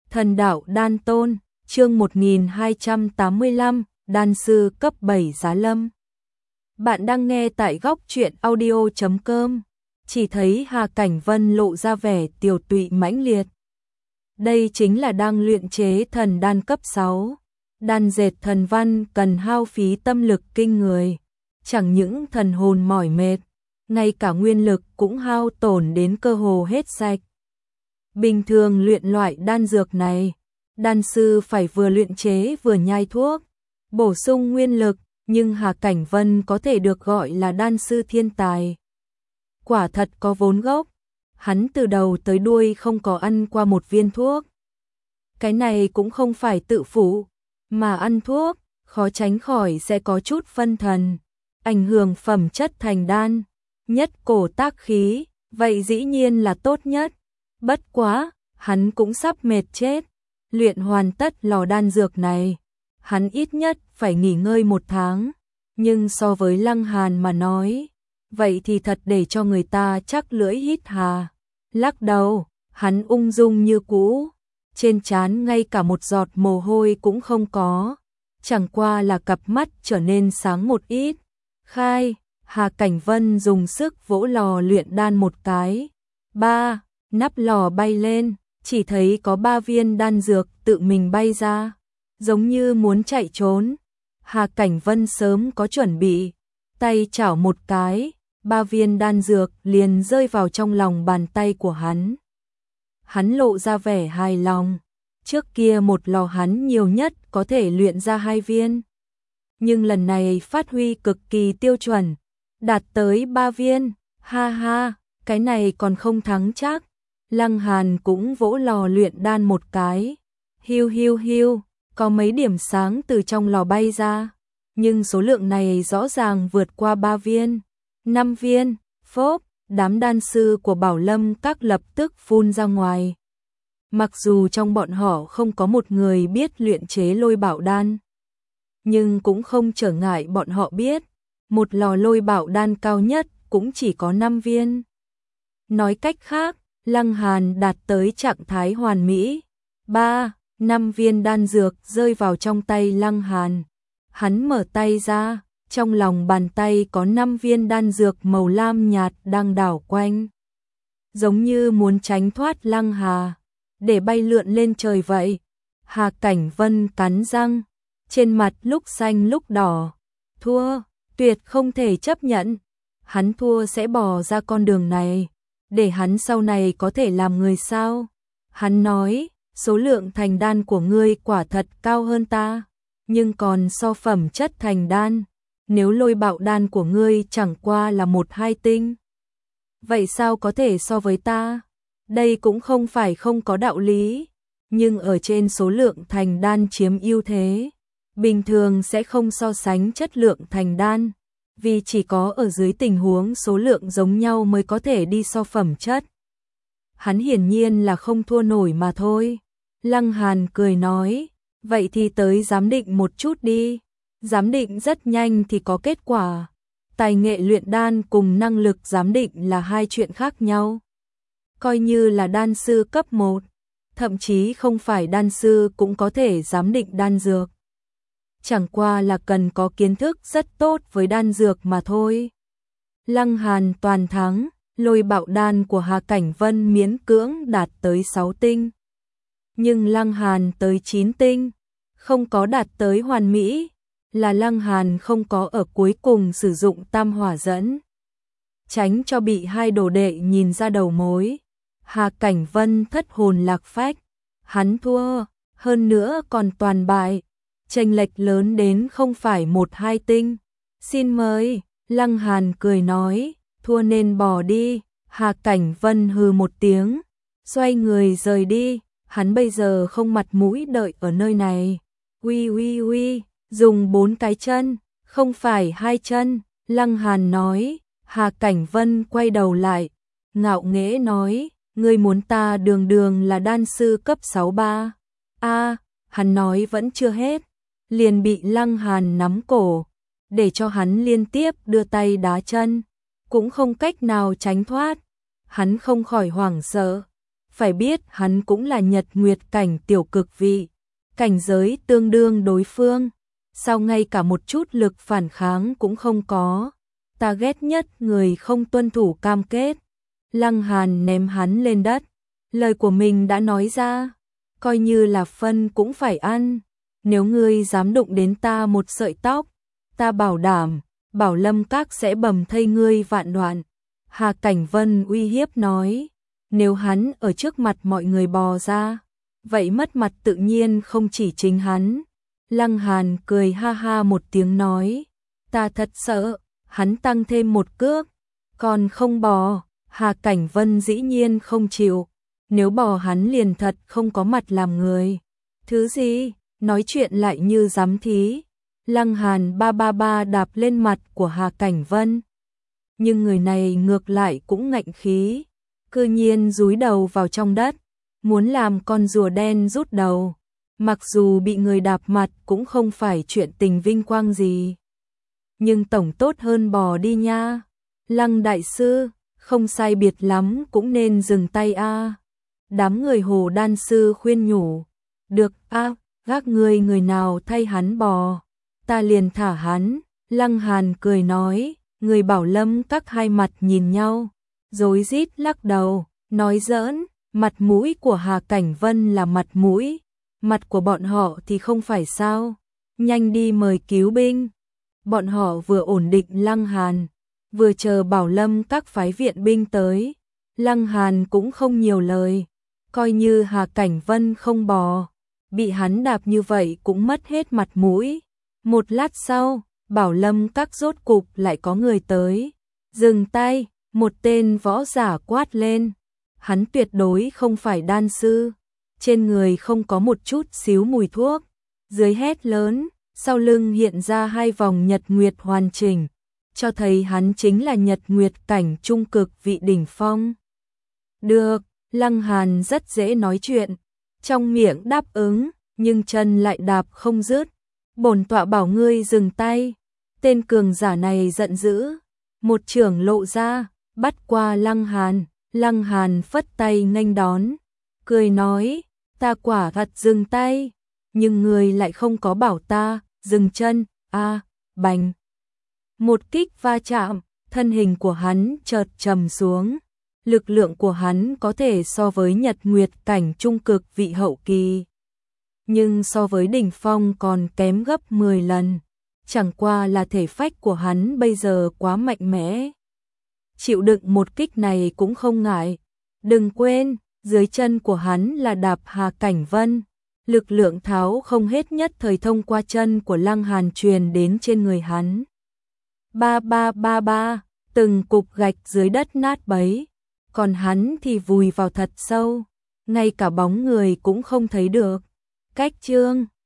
Thần đạo đan tôn, chương 1285, đan sư cấp 7 giá lâm. Bạn đang nghe tại góc truyện audio.com. Chỉ thấy Hà Cảnh Vân lộ ra vẻ tiểu tụy mãnh liệt. Đây chính là đang luyện chế thần đan cấp 6. Đan dệt thần văn cần hao phí tâm lực kinh người. Chẳng những thần hồn mỏi mệt, ngay cả nguyên lực cũng hao tổn đến cơ hồ hết sạch. Bình thường luyện loại đan dược này, đan sư phải vừa luyện chế vừa nhai thuốc, bổ sung nguyên lực, nhưng Hà Cảnh Vân có thể được gọi là đan sư thiên tài. Quả thật có vốn gốc, hắn từ đầu tới đuôi không có ăn qua một viên thuốc. Cái này cũng không phải tự phụ, mà ăn thuốc, khó tránh khỏi sẽ có chút phân thần, ảnh hưởng phẩm chất thành đan, nhất cổ tác khí, vậy dĩ nhiên là tốt nhất. Bất quá, hắn cũng sắp mệt chết, luyện hoàn tất lò đan dược này, hắn ít nhất phải nghỉ ngơi 1 tháng, nhưng so với Lăng Hàn mà nói, vậy thì thật để cho người ta chắc lưỡi hít hà. Lắc đầu, hắn ung dung như cũ, trên trán ngay cả một giọt mồ hôi cũng không có, chẳng qua là cặp mắt trở nên sáng một ít. Khai, Hà Cảnh Vân dùng sức vỗ lò luyện đan một cái. Ba, nắp lò bay lên, chỉ thấy có 3 viên đan dược tự mình bay ra, giống như muốn chạy trốn. Hà Cảnh Vân sớm có chuẩn bị, tay chảo một cái, 3 viên đan dược liền rơi vào trong lòng bàn tay của hắn. Hắn lộ ra vẻ hài lòng, trước kia một lò hắn nhiều nhất có thể luyện ra 2 viên. Nhưng lần này phát huy cực kỳ tiêu chuẩn, đạt tới 3 viên, ha ha, cái này còn không thắng chắc. Lăng Hàn cũng vỗ lò luyện đan một cái, hiu hiu hiu, có mấy điểm sáng từ trong lò bay ra, nhưng số lượng này rõ ràng vượt qua 3 viên, 5 viên, phốp, đám đan sư của Bảo Lâm các lập tức phun ra ngoài. Mặc dù trong bọn họ không có một người biết luyện chế lôi bảo đan, nhưng cũng không trở ngại bọn họ biết, một lò lôi bảo đan cao nhất cũng chỉ có 5 viên. Nói cách khác, Lăng Hàn đạt tới trạng thái hoàn mỹ. 5 viên đan dược rơi vào trong tay Lăng Hàn. Hắn mở tay ra, trong lòng bàn tay có 5 viên đan dược màu lam nhạt đang đảo quanh, giống như muốn tránh thoát Lăng Hà, để bay lượn lên trời vậy. Hà Cảnh Vân cắn răng, trên mặt lúc xanh lúc đỏ. Thua, tuyệt không thể chấp nhận. Hắn thua sẽ bỏ ra con đường này, để hắn sau này có thể làm người sao? Hắn nói, số lượng thành đan của ngươi quả thật cao hơn ta, nhưng còn so phẩm chất thành đan, nếu lôi bạo đan của ngươi chẳng qua là 1-2 tinh, vậy sao có thể so với ta? Đây cũng không phải không có đạo lý, nhưng ở trên số lượng thành đan chiếm ưu thế, bình thường sẽ không so sánh chất lượng thành đan, vì chỉ có ở dưới tình huống số lượng giống nhau mới có thể đi so phẩm chất. Hắn hiển nhiên là không thua nổi mà thôi. Lăng Hàn cười nói, vậy thì tới giám định một chút đi. Giám định rất nhanh thì có kết quả. Tài nghệ luyện đan cùng năng lực giám định là 2 chuyện khác nhau. Coi như là đan sư cấp 1, thậm chí không phải đan sư cũng có thể giám định đan dược. Chẳng qua là cần có kiến thức rất tốt với đan dược mà thôi. Lăng Hàn toàn thắng, lôi bạo đan của Hà Cảnh Vân miễn cưỡng đạt tới 6 tinh. Nhưng Lăng Hàn tới 9 tinh, không có đạt tới hoàn mỹ, là Lăng Hàn không có ở cuối cùng sử dụng tam hỏa dẫn. Tránh cho bị 2 đồ đệ nhìn ra đầu mối. Hà Cảnh Vân thất hồn lạc phách, hắn thua, hơn nữa còn toàn bại. Chênh lệch lớn đến không phải 1-2 tinh. Xin mời, Lăng Hàn cười nói, thua nên bỏ đi. Hà Cảnh Vân hừ một tiếng, xoay người rời đi, hắn bây giờ không mặt mũi đợi ở nơi này. Uy, dùng 4 cái chân, không phải 2 chân, Lăng Hàn nói. Hà Cảnh Vân quay đầu lại, ngạo nghễ nói, ngươi muốn ta đường đường là đan sư cấp 6-3. Hắn nói vẫn chưa hết, liền bị Lăng Hàn nắm cổ, để cho hắn liên tiếp đưa tay đá chân, cũng không cách nào tránh thoát. Hắn không khỏi hoảng sợ, phải biết hắn cũng là nhật nguyệt cảnh tiểu cực vị, cảnh giới tương đương đối phương, sao ngay cả một chút lực phản kháng cũng không có. Ta ghét nhất người không tuân thủ cam kết. Lăng Hàn ném hắn lên đất, lời của mình đã nói ra, coi như là phân cũng phải ăn, nếu ngươi dám đụng đến ta một sợi tóc, ta bảo đảm, Bảo Lâm Các sẽ bầm thây ngươi vạn đoạn. Hà Cảnh Vân uy hiếp nói, nếu hắn ở trước mặt mọi người bò ra, vậy mất mặt tự nhiên không chỉ chính hắn. Lăng Hàn cười ha ha một tiếng nói, ta thật sợ. Hắn tăng thêm một cước, còn không bò. Hà Cảnh Vân dĩ nhiên không chịu, nếu bò hắn liền thật không có mặt làm người. Thứ gì, nói chuyện lại như giám thí. Lăng Hàn ba ba ba đạp lên mặt của Hà Cảnh Vân. Nhưng người này ngược lại cũng ngạnh khí, cư nhiên dúi đầu vào trong đất, muốn làm con rùa đen rút đầu. Mặc dù bị người đạp mặt cũng không phải chuyện tình vinh quang gì, nhưng tổng tốt hơn bò đi nha. Lăng đại sư, không sai biệt lắm cũng nên dừng tay a. Đám người Hồ đan sư khuyên nhủ, được a, gác người nào thay hắn bò, ta liền thả hắn. Lăng Hàn cười nói, người Bảo Lâm Các hai mặt nhìn nhau, rối rít lắc đầu, nói giỡn, mặt mũi của Hà Cảnh Vân là mặt mũi, mặt của bọn họ thì không phải sao, nhanh đi mời cứu binh. Bọn họ vừa ổn định Lăng Hàn, vừa chờ Bảo Lâm Các phái viện binh tới. Lăng Hàn cũng không nhiều lời, coi như Hà Cảnh Vân không bò, bị hắn đạp như vậy cũng mất hết mặt mũi. Một lát sau, Bảo Lâm Các rốt cục lại có người tới. Dừng tay, một tên võ giả quát lên. Hắn tuyệt đối không phải đan sư, trên người không có một chút xíu mùi thuốc. Dưới hét lớn, sau lưng hiện ra hai vòng nhật nguyệt hoàn chỉnh, cho thấy hắn chính là nhật nguyệt cảnh trung cực vị đỉnh phong. Được, Lăng Hàn rất dễ nói chuyện, trong miệng đáp ứng, nhưng chân lại đạp không dứt. Bổn tọa bảo ngươi dừng tay. Tên cường giả này giận dữ, một chưởng lộ ra, bắt qua Lăng Hàn. Lăng Hàn phất tay nghênh đón, cười nói, ta quả thật dừng tay, nhưng ngươi lại không có bảo ta dừng chân. Bành. Một kích va chạm, thân hình của hắn chợt trầm xuống. Lực lượng của hắn có thể so với nhật nguyệt cảnh trung cực vị hậu kỳ, nhưng so với đỉnh phong còn kém gấp 10 lần. Chẳng qua là thể phách của hắn bây giờ quá mạnh mẽ, chịu đựng một kích này cũng không ngại. Đừng quên, dưới chân của hắn là đạp Hà Cảnh Vân, lực lượng tháo không hết nhất thời thông qua chân của Lăng Hàn truyền đến trên người hắn. Ba ba ba ba, từng cục gạch dưới đất nát bấy, còn hắn thì vùi vào thật sâu, ngay cả bóng người cũng không thấy được. Cách chương